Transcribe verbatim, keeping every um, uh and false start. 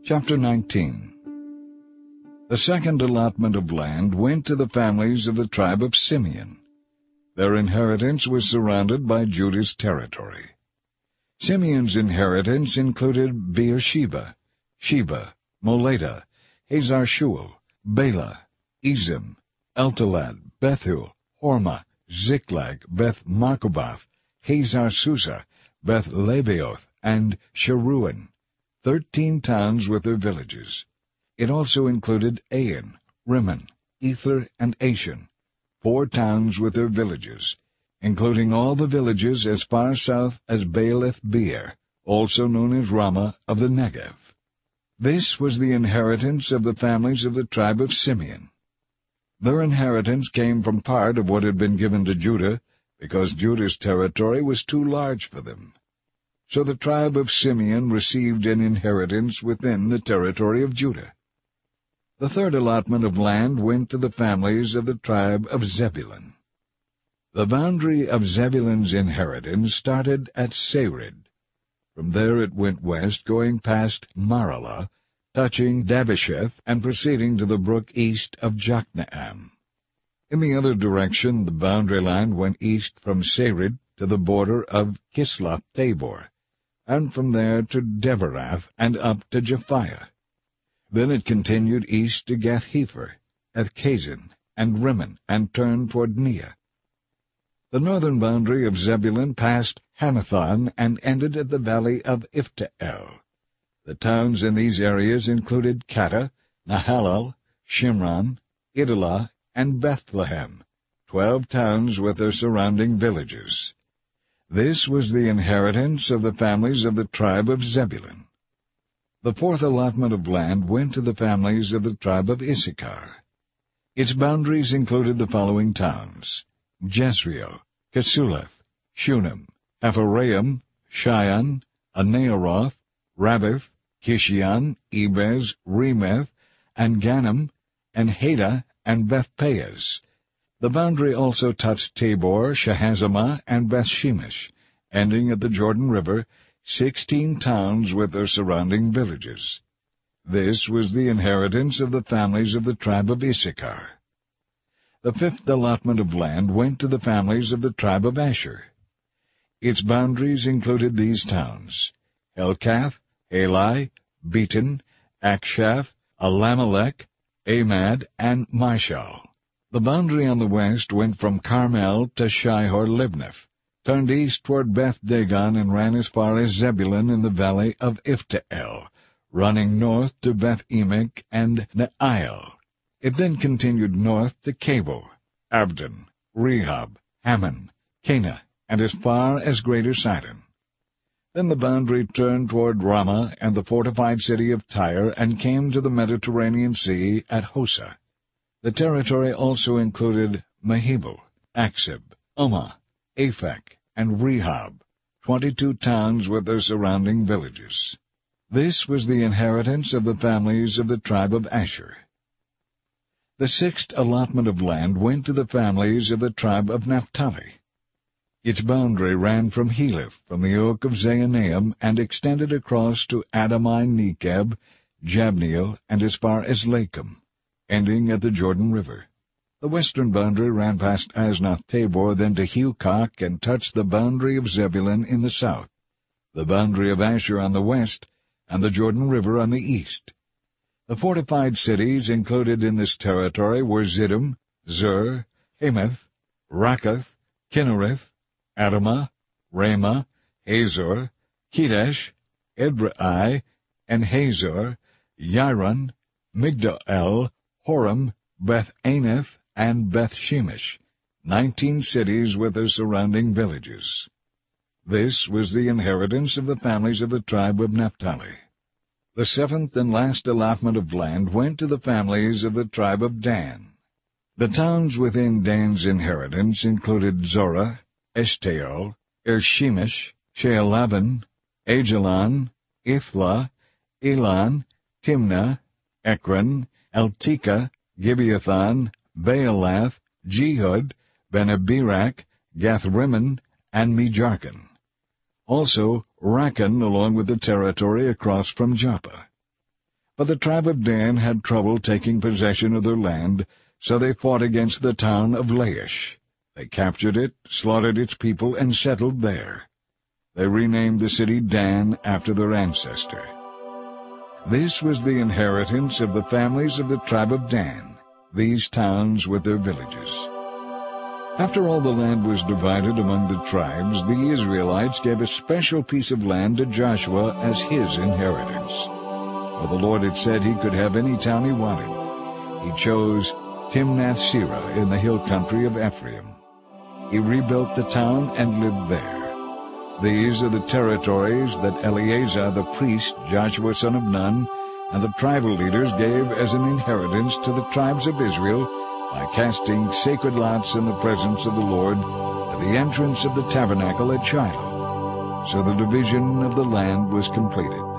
Chapter nineteen. The second allotment of land went to the families of the tribe of Simeon. Their inheritance was surrounded by Judah's territory. Simeon's inheritance included Beersheba, Sheba, Moleda, Hazar-Shual, Bela, Ezim, Eltolad, Bethul, Hormah, Ziklag, Beth-Marcaboth, Hazar-Susa, Beth-Lebaoth, and Sharuan, thirteen towns with their villages. It also included Ain, Rimmon, Ether, and Ashan, four towns with their villages, including all the villages as far south as Baalath-Beer, also known as Ramah of the Negev. This was the inheritance of the families of the tribe of Simeon. Their inheritance came from part of what had been given to Judah, because Judah's territory was too large for them. So the tribe of Simeon received an inheritance within the territory of Judah. The third allotment of land went to the families of the tribe of Zebulun. The boundary of Zebulun's inheritance started at Sarid. From there it went west, going past Maralah, touching Dabbesheth, and proceeding to the brook east of Jokneam. In the other direction, the boundary line went east from Sarid to the border of Kisloth-Tabor, and from there to Deberath and up to Japhiah. Then it continued east to Gath-Hepher, Ethkazin, and Rimmon, and turned toward Neah. The northern boundary of Zebulun passed Hanathon and ended at the valley of Ifta-el. The towns in these areas included Kattah, Nahalal, Shimron, Idalah, and Bethlehem, twelve towns with their surrounding villages. This was the inheritance of the families of the tribe of Zebulun. The fourth allotment of land went to the families of the tribe of Issachar. Its boundaries included the following towns: Jezreel, Kesuleth, Shunem, Hapharaim, Shion, Anearoth, Rabbath, Kishion, Ebez, Remeth, and Ganim, and Hadah, and Bethpeaz. The boundary also touched Tabor, Shahazamah, and Bethshemesh, ending at the Jordan River, sixteen towns with their surrounding villages. This was the inheritance of the families of the tribe of Issachar. The fifth allotment of land went to the families of the tribe of Asher. Its boundaries included these towns: Helkath, Halai, Beaton, Akshaph, Alamelech, Amad, and Mishal. The boundary on the west went from Carmel to Shihor-Libnath, turned east toward Beth-Dagon, and ran as far as Zebulun in the valley of Ifta-el, running north to Beth-Emek and Ne'il. It then continued north to Cabul, Abdon, Rehob, Hammon, Cana, and as far as Greater Sidon. Then the boundary turned toward Ramah and the fortified city of Tyre, and came to the Mediterranean Sea at Hosa. The territory also included Mahebel, Aksib, Umah, Aphek, and Rehob, twenty-two towns with their surrounding villages. This was the inheritance of the families of the tribe of Asher. The sixth allotment of land went to the families of the tribe of Naphtali. Its boundary ran from Heleph, from the oak of Zaanaim, and extended across to Adami-Nekeb, Jabneel, and as far as Lakum, ending at the Jordan River. The western boundary ran past Aznoth-Tabor, then to Hukkok, and touched the boundary of Zebulun in the south, the boundary of Asher on the west, and the Jordan River on the east. The fortified cities included in this territory were Ziddim, Zur, Hamath, Rakkath, Kinnereth, Adamah, Ramah, Hazor, Kedesh, Edrei, and Hazor, Yaron, Migdal, Horem, Beth-Anath, and Beth-Shemesh, nineteen cities with their surrounding villages. This was the inheritance of the families of the tribe of Naphtali. The seventh and last allotment of land went to the families of the tribe of Dan. The towns within Dan's inheritance included Zorah, Eshtaol, Irshemesh, Shealaban, Ajalon, Ithla, Elon, Timnah, Ekron, Eltekeh, Gibeathon, Baalath, Jehud, Benabirak, Gath-Rimmon, and Mejarkon. Also Rakkon, along with the territory across from Joppa. But the tribe of Dan had trouble taking possession of their land, so they fought against the town of Laish. They captured it, slaughtered its people, and settled there. They renamed the city Dan after their ancestor. This was the inheritance of the families of the tribe of Dan, these towns with their villages. After all the land was divided among the tribes, the Israelites gave a special piece of land to Joshua as his inheritance. For the Lord had said he could have any town he wanted. He chose Timnath-Serah in the hill country of Ephraim. He rebuilt the town and lived there. These are the territories that Eleazar the priest, Joshua son of Nun, and the tribal leaders gave as an inheritance to the tribes of Israel by casting sacred lots in the presence of the Lord at the entrance of the tabernacle at Shiloh. So the division of the land was completed.